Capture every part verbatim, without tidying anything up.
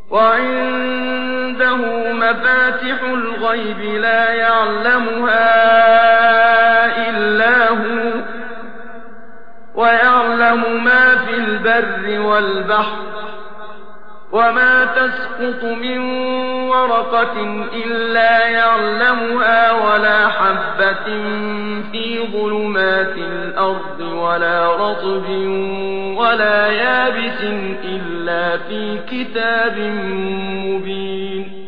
وعنده مفاتح الغيب لا يعلمها إلا هو ويعلم ما في البر والبحر وما تسقط من ورقة إلا يعلمها ولا حبة في ظلمات الأرض ولا رطب ولا يابس إلا في كتاب مبين.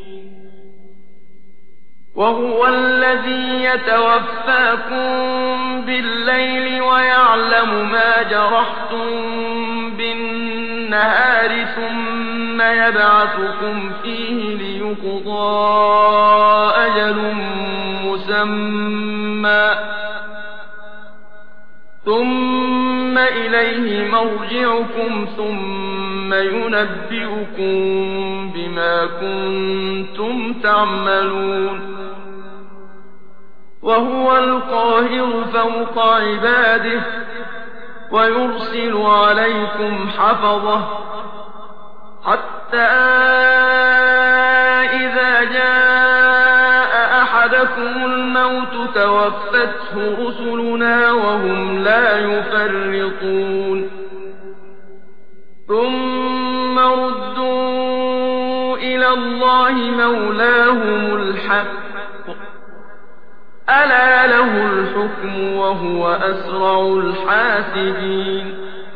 وهو الذي يتوفاكم بالليل ويعلم ما جرحتم بالنهار ثم يبعثكم فيه ليقضى أجل مسمى ثم إليه مرجعكم ثم ينبئكم بما كنتم تعملون. وهو القاهر فوق عباده ويرسل عليكم حفظه حتى إذا جاء أحدكم الموت توفته رسلنا وهم لا يفرطون ثم ردوا إلى الله مولاهم الحق ألا له الحكم وهو أسرع الحاسبين.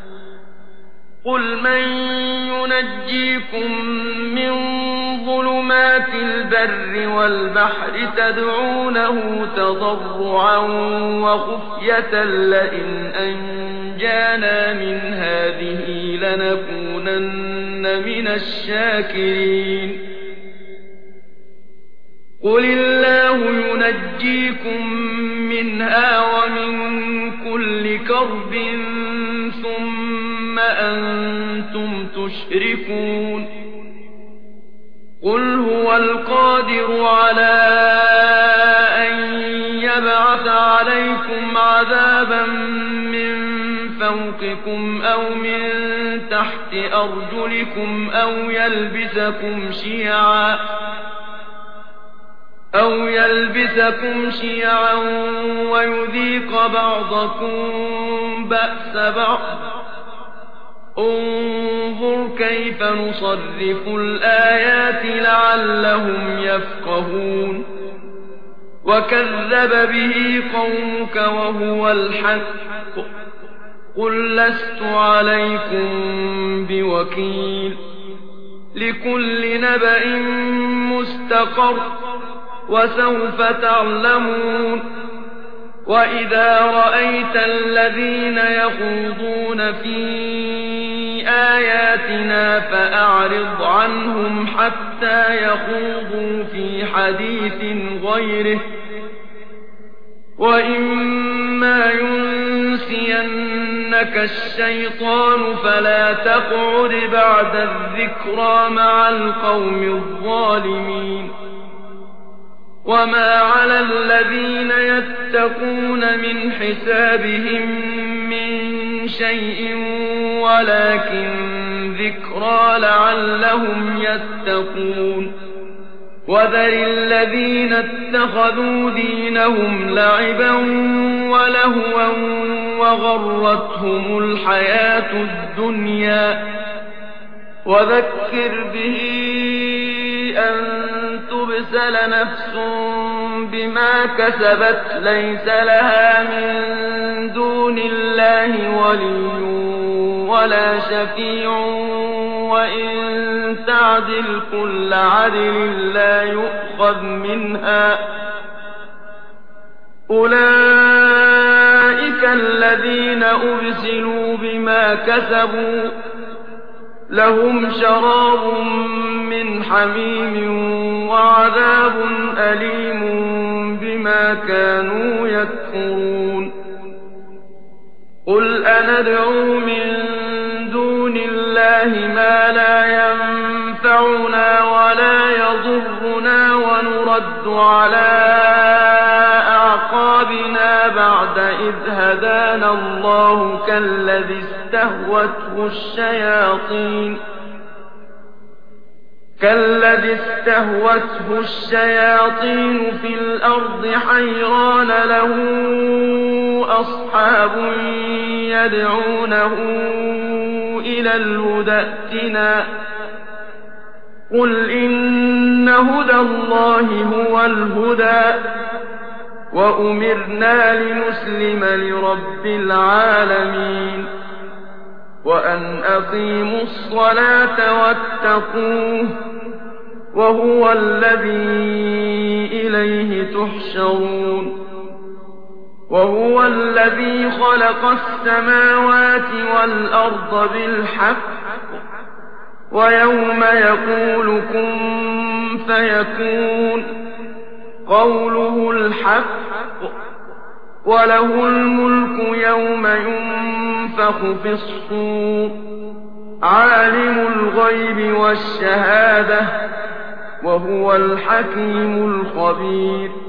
قل من ينجيكم من ظلمات البر والبحر تدعونه تضرعا وخفية لئن أنجانا من هذه لنكونن من الشاكرين. قل الله ينجيكم منها ومن كل كرب ثم أنتم تشركون. قل هو القادر على أن يبعث عليكم عذابا من فوقكم أو من تحت أرجلكم أو يلبسكم شيعا أو يلبسكم شيعا ويذيق بعضكم بأس بعض. انظر كيف نصرف الآيات لعلهم يفقهون. وكذب به قومك وهو الحق قل لست عليكم بوكيل. لكل نبأ مستقر وسوف تعلمون. وإذا رأيت الذين يخوضون في آياتنا فأعرض عنهم حتى يخوضوا في حديث غيره وإما ينسينك الشيطان فلا تقعد بعد الذكرى مع القوم الظالمين. وما على الذين يتقون من حسابهم من شيء ولكن ذكرى لعلهم يتقون. وذر الذين اتخذوا دينهم لعبا ولهوا وغرتهم الحياة الدنيا وذكر به أن تبسل نفس بما كسبت ليس لها من دون الله ولي ولا شفيع وإن تعدل كل عدل لا يؤخذ منها. أولئك الذين أبسلوا بما كسبوا لهم شراب من حميم وعذاب أليم بما كانوا يكفرون. قل أندعو من دون الله ما لا ينفعنا ولا يضرنا ونرد على أعقابنا بعد إذ هدانا الله كالذي استهوته الشياطين كالذي استهوته الشياطين في الأرض حيران له أصحاب يدعونه إلى الهدى ائتنا قل إن هدى الله هو الهدى وأمرنا لنسلم لرب العالمين وأن أقيموا الصلاة واتقوه وهو الذي إليه تحشرون وهو الذي خلق السماوات والأرض بالحق ويوم يقول كن فيكون قوله الحق وله الملك يوم ينفخ في الصور عالم الغيب والشهادة وهو الحكيم الخبير